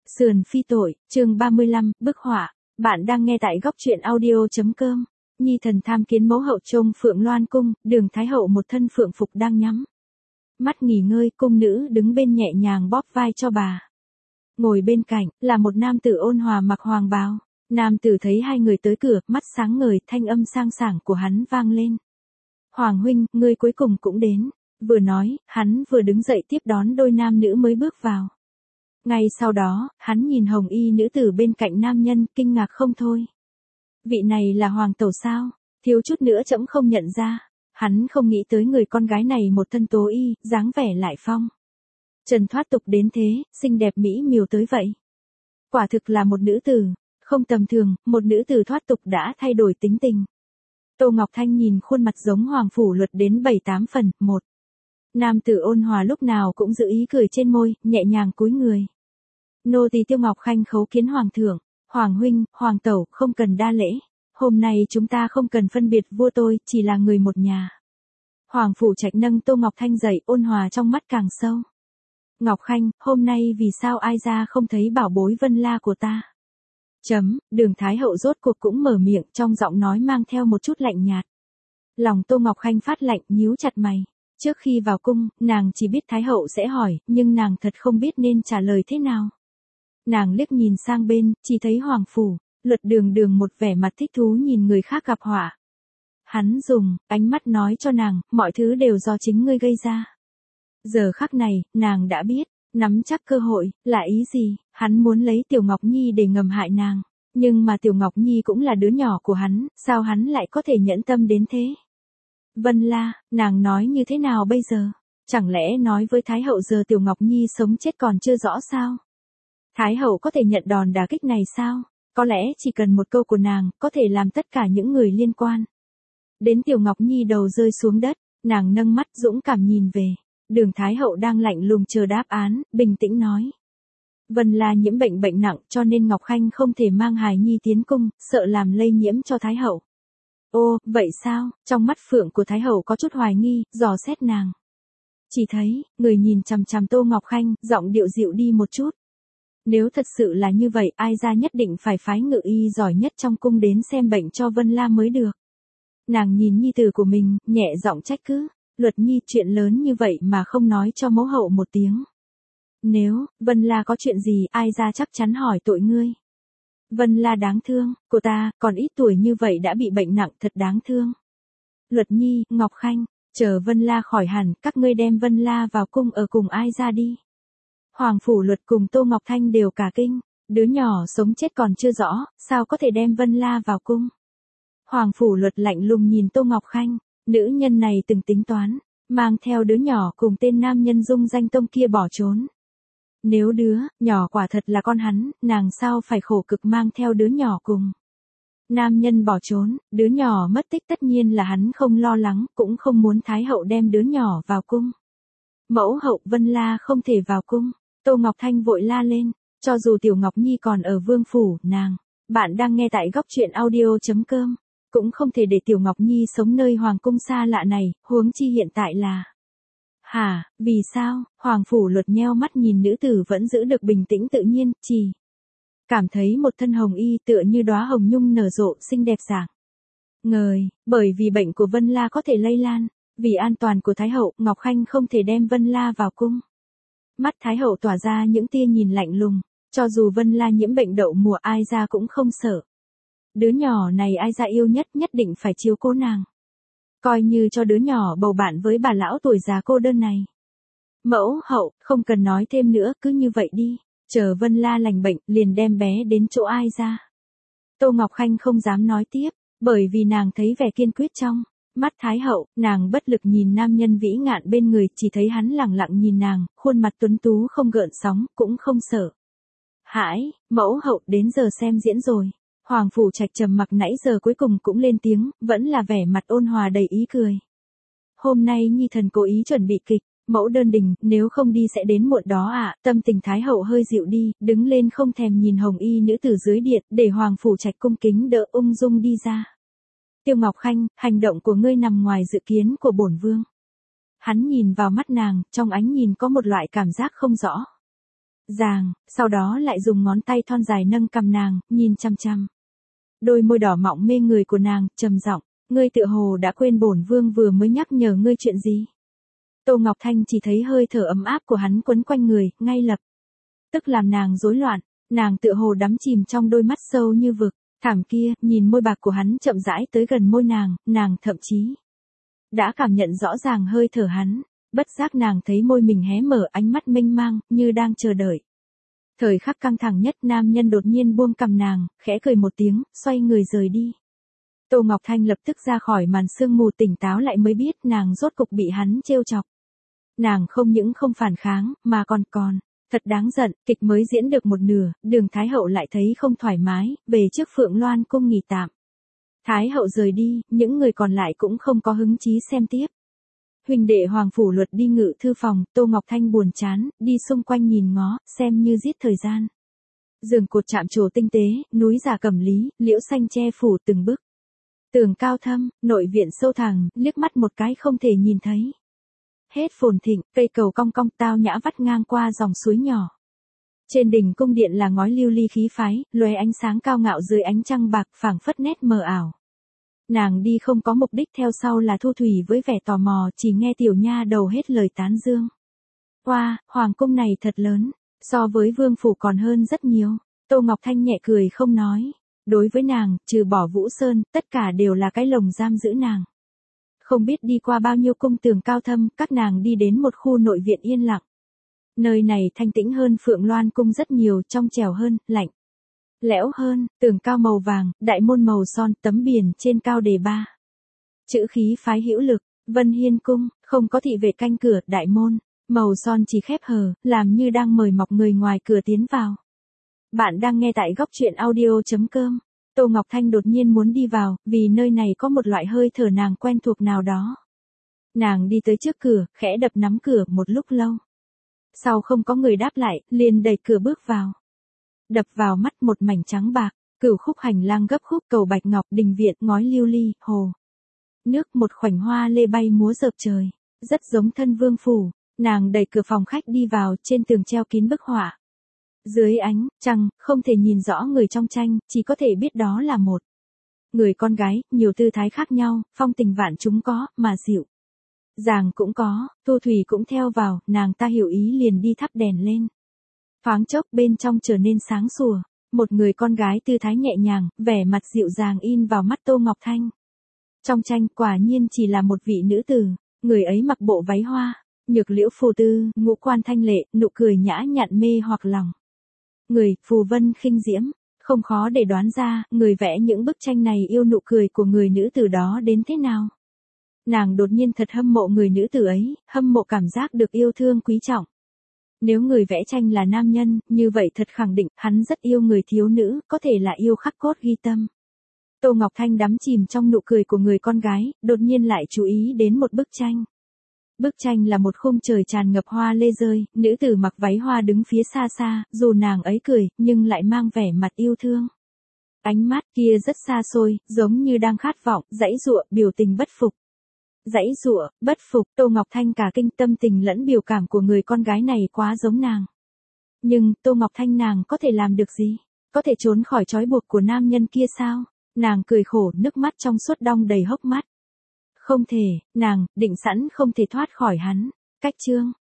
Sườn phi tội, chương 35, bức họa. Bạn đang nghe tại góc truyện audio.com. Nhi thần tham kiến mẫu hậu trông Phượng Loan cung, Đường Thái hậu một thân phượng phục đang nhắm mắt nghỉ ngơi, cung nữ đứng bên nhẹ nhàng bóp vai cho bà. Ngồi bên cạnh là một nam tử ôn hòa mặc hoàng bào. Nam tử thấy hai người tới cửa, mắt sáng ngời, thanh âm sang sảng của hắn vang lên. Hoàng huynh, ngươi cuối cùng cũng đến. Vừa nói, hắn vừa đứng dậy tiếp đón đôi nam nữ mới bước vào. Ngay sau đó, hắn nhìn hồng y nữ tử bên cạnh nam nhân, kinh ngạc không thôi. Vị này là hoàng tẩu sao? Thiếu chút nữa trẫm không nhận ra. Hắn không nghĩ tới người con gái này một thân tố y, dáng vẻ lại phong trần thoát tục đến thế, xinh đẹp mỹ miều tới vậy. Quả thực là một nữ tử, không tầm thường, một nữ tử thoát tục đã thay đổi tính tình. Tô Ngọc Thanh nhìn khuôn mặt giống Hoàng Phủ Luật đến 7-8 phần, một. Nam tử ôn hòa lúc nào cũng giữ ý cười trên môi, nhẹ nhàng cúi người. Nô tỳ Tiêu Ngọc Khanh khấu kiến Hoàng thượng, Hoàng huynh, Hoàng tẩu, không cần đa lễ. Hôm nay chúng ta không cần phân biệt vua tôi, chỉ là người một nhà. Hoàng Phủ Trạch nâng Tô Ngọc Thanh dậy, ôn hòa trong mắt càng sâu. Ngọc Khanh, hôm nay vì sao ai ra không thấy bảo bối Vân La của ta? Đường Thái hậu rốt cuộc cũng mở miệng, trong giọng nói mang theo một chút lạnh nhạt. Lòng Tô Ngọc Khanh phát lạnh, nhíu chặt mày. Trước khi vào cung, nàng chỉ biết Thái hậu sẽ hỏi, nhưng nàng thật không biết nên trả lời thế nào. Nàng liếc nhìn sang bên, chỉ thấy Hoàng Phủ Luật đường một vẻ mặt thích thú nhìn người khác gặp họa. Hắn dùng ánh mắt nói cho nàng, mọi thứ đều do chính ngươi gây ra. Giờ khắc này, nàng đã biết, nắm chắc cơ hội, là ý gì, hắn muốn lấy Tiểu Ngọc Nhi để ngầm hại nàng. Nhưng mà Tiểu Ngọc Nhi cũng là đứa nhỏ của hắn, sao hắn lại có thể nhẫn tâm đến thế? Vân La, nàng nói như thế nào bây giờ? Chẳng lẽ nói với Thái hậu giờ Tiểu Ngọc Nhi sống chết còn chưa rõ sao? Thái hậu có thể nhận đòn đả kích này sao? Có lẽ chỉ cần một câu của nàng, có thể làm tất cả những người liên quan đến Tiểu Ngọc Nhi đầu rơi xuống đất. Nàng nâng mắt dũng cảm nhìn về Đường Thái hậu đang lạnh lùng chờ đáp án, bình tĩnh nói. Vân La nhiễm bệnh nặng cho nên Ngọc Khanh không thể mang hài nhi tiến cung, sợ làm lây nhiễm cho Thái hậu. Ô, vậy sao? Trong mắt phượng của Thái hậu có chút hoài nghi, dò xét nàng. Chỉ thấy, người nhìn chằm chằm Tô Ngọc Khanh, giọng điệu dịu đi một chút. Nếu thật sự là như vậy, ai ra nhất định phải phái ngự y giỏi nhất trong cung đến xem bệnh cho Vân La mới được. Nàng nhìn nhi tử của mình, nhẹ giọng trách cứ. Luật Nhi, chuyện lớn như vậy mà không nói cho mẫu hậu một tiếng. Nếu Vân La có chuyện gì, ai ra chắc chắn hỏi tội ngươi. Vân La đáng thương, cô ta, còn ít tuổi như vậy đã bị bệnh nặng, thật đáng thương. Luật Nhi, Ngọc Khanh, chờ Vân La khỏi hẳn, các ngươi đem Vân La vào cung ở cùng ai ra đi. Hoàng Phủ Luật cùng Tô Ngọc Thanh đều cả kinh, đứa nhỏ sống chết còn chưa rõ, sao có thể đem Vân La vào cung. Hoàng Phủ Luật lạnh lùng nhìn Tô Ngọc Khanh, nữ nhân này từng tính toán, mang theo đứa nhỏ cùng tên nam nhân dung danh tông kia bỏ trốn. Nếu đứa nhỏ quả thật là con hắn, nàng sao phải khổ cực mang theo đứa nhỏ cùng nam nhân bỏ trốn, đứa nhỏ mất tích tất nhiên là hắn không lo lắng, cũng không muốn Thái hậu đem đứa nhỏ vào cung. Mẫu hậu, Vân La không thể vào cung. Tô Ngọc Thanh vội la lên, cho dù Tiểu Ngọc Nhi còn ở vương phủ, bạn đang nghe tại góc truyện audio.com, cũng không thể để Tiểu Ngọc Nhi sống nơi hoàng cung xa lạ này, huống chi hiện tại là. Hả, vì sao? Hoàng Phủ Luật nheo mắt nhìn nữ tử vẫn giữ được bình tĩnh tự nhiên, chỉ cảm thấy một thân hồng y tựa như đóa hồng nhung nở rộ xinh đẹp dạng ngời, bởi vì bệnh của Vân La có thể lây lan, vì an toàn của Thái hậu, Ngọc Khanh không thể đem Vân La vào cung. Mắt Thái hậu tỏa ra những tia nhìn lạnh lùng, cho dù Vân La nhiễm bệnh đậu mùa ai ra cũng không sợ. Đứa nhỏ này ai ra yêu nhất định phải chiếu cố nàng. Coi như cho đứa nhỏ bầu bạn với bà lão tuổi già cô đơn này. Mẫu hậu, không cần nói thêm nữa, cứ như vậy đi. Chờ Vân La lành bệnh, liền đem bé đến chỗ ai ra. Tô Ngọc Khanh không dám nói tiếp, bởi vì nàng thấy vẻ kiên quyết trong mắt Thái hậu, nàng bất lực nhìn nam nhân vĩ ngạn bên người, chỉ thấy hắn lẳng lặng nhìn nàng, khuôn mặt tuấn tú không gợn sóng, cũng không sợ hãi. Mẫu hậu, đến giờ xem diễn rồi. Hoàng Phủ Trạch trầm mặc nãy giờ cuối cùng cũng lên tiếng, vẫn là vẻ mặt ôn hòa đầy ý cười. Hôm nay Nhi thần cố ý chuẩn bị kịch, mẫu đơn đình, nếu không đi sẽ đến muộn đó ạ. Tâm tình Thái hậu hơi dịu đi, đứng lên không thèm nhìn hồng y nữ tử dưới điện, để Hoàng Phủ Trạch cung kính đỡ ung dung đi ra. Tiêu Ngọc Khanh, hành động của ngươi nằm ngoài dự kiến của bổn vương. Hắn nhìn vào mắt nàng, trong ánh nhìn có một loại cảm giác không rõ dàng, sau đó lại dùng ngón tay thon dài nâng cằm nàng, nhìn chăm chăm. Đôi môi đỏ mọng mê người của nàng, trầm giọng, ngươi tựa hồ đã quên bổn vương vừa mới nhắc nhở ngươi chuyện gì. Tô Ngọc Thanh chỉ thấy hơi thở ấm áp của hắn quấn quanh người, ngay lập tức làm nàng rối loạn, nàng tựa hồ đắm chìm trong đôi mắt sâu như vực, thảm kia, nhìn môi bạc của hắn chậm rãi tới gần môi nàng thậm chí đã cảm nhận rõ ràng hơi thở hắn, bất giác nàng thấy môi mình hé mở, ánh mắt mênh mang, như đang chờ đợi. Thời khắc căng thẳng nhất, nam nhân đột nhiên buông cằm nàng, khẽ cười một tiếng, xoay người rời đi. Tô Ngọc Thanh lập tức ra khỏi màn sương mù, tỉnh táo lại mới biết nàng rốt cục bị hắn trêu chọc. Nàng không những không phản kháng, mà còn thật đáng giận, kịch mới diễn được một nửa, Đường Thái Hậu lại thấy không thoải mái, về trước Phượng Loan cung nghỉ tạm. Thái Hậu rời đi, những người còn lại cũng không có hứng chí xem tiếp. Huỳnh đệ Hoàng Phủ Luật đi ngự thư phòng, Tô Ngọc Thanh buồn chán, đi xung quanh nhìn ngó, xem như giết thời gian. Giường cột chạm trổ tinh tế, núi giả cẩm lý, liễu xanh che phủ từng bức. Tường cao thâm, nội viện sâu thẳm, liếc mắt một cái không thể nhìn thấy. Hết phồn thịnh, cây cầu cong cong tao nhã vắt ngang qua dòng suối nhỏ. Trên đỉnh cung điện là ngói lưu ly khí phái, lóe ánh sáng cao ngạo dưới ánh trăng bạc, phảng phất nét mờ ảo. Nàng đi không có mục đích, theo sau là Thu Thủy với vẻ tò mò, chỉ nghe tiểu nha đầu hết lời tán dương. Wow, hoàng cung này thật lớn, so với vương phủ còn hơn rất nhiều. Tô Ngọc Thanh nhẹ cười không nói. Đối với nàng, trừ bỏ Vũ Sơn, tất cả đều là cái lồng giam giữ nàng. Không biết đi qua bao nhiêu cung tường cao thâm, các nàng đi đến một khu nội viện yên lặng. Nơi này thanh tĩnh hơn Phượng Loan cung rất nhiều, trong trẻo hơn, lạnh lẽo hơn, tường cao màu vàng, đại môn màu son, tấm biển trên cao đề ba chữ khí phái hữu lực. Vân Hiên cung, không có thị vệ canh cửa, đại môn màu son chỉ khép hờ, làm như đang mời mọc người ngoài cửa tiến vào. Bạn đang nghe tại góc truyện audio.com. Tô Ngọc Thanh đột nhiên muốn đi vào, vì nơi này có một loại hơi thở nàng quen thuộc nào đó. Nàng đi tới trước cửa, khẽ đập nắm cửa một lúc lâu. Sau không có người đáp lại, liền đẩy cửa bước vào. Đập vào mắt một mảnh trắng bạc, cửu khúc hành lang gấp khúc, cầu bạch ngọc, đình viện, ngói lưu ly, hồ nước, một khoảnh hoa lê bay múa rợp trời, rất giống thân vương phủ. Nàng đẩy cửa phòng khách đi vào, trên tường treo kín bức họa. Dưới ánh trăng, không thể nhìn rõ người trong tranh, chỉ có thể biết đó là một người con gái, nhiều tư thái khác nhau, phong tình vạn chúng có, mà dịu dàng cũng có. Thu Thủy cũng theo vào, nàng ta hiểu ý liền đi thắp đèn lên. Thoáng chốc bên trong trở nên sáng sủa, một người con gái tư thái nhẹ nhàng, vẻ mặt dịu dàng in vào mắt Tô Ngọc Thanh. Trong tranh quả nhiên chỉ là một vị nữ tử, người ấy mặc bộ váy hoa, nhược liễu phù tư, ngũ quan thanh lệ, nụ cười nhã nhặn mê hoặc lòng người, phù vân khinh diễm. Không khó để đoán ra, người vẽ những bức tranh này yêu nụ cười của người nữ tử đó đến thế nào. Nàng đột nhiên thật hâm mộ người nữ tử ấy, hâm mộ cảm giác được yêu thương quý trọng. Nếu người vẽ tranh là nam nhân, như vậy thật khẳng định, hắn rất yêu người thiếu nữ, có thể là yêu khắc cốt ghi tâm. Tô Ngọc Thanh đắm chìm trong nụ cười của người con gái, đột nhiên lại chú ý đến một bức tranh. Bức tranh là một khung trời tràn ngập hoa lê rơi, nữ tử mặc váy hoa đứng phía xa xa, dù nàng ấy cười, nhưng lại mang vẻ mặt yêu thương. Ánh mắt kia rất xa xôi, giống như đang khát vọng, giãy giụa, biểu tình bất phục. Giãy giụa, bất phục, Tô Ngọc Thanh cả kinh, tâm tình lẫn biểu cảm của người con gái này quá giống nàng. Nhưng, Tô Ngọc Thanh nàng có thể làm được gì? Có thể trốn khỏi trói buộc của nam nhân kia sao? Nàng cười khổ, nước mắt trong suốt đong đầy hốc mắt. Không thể, nàng định sẵn không thể thoát khỏi hắn. Cách chương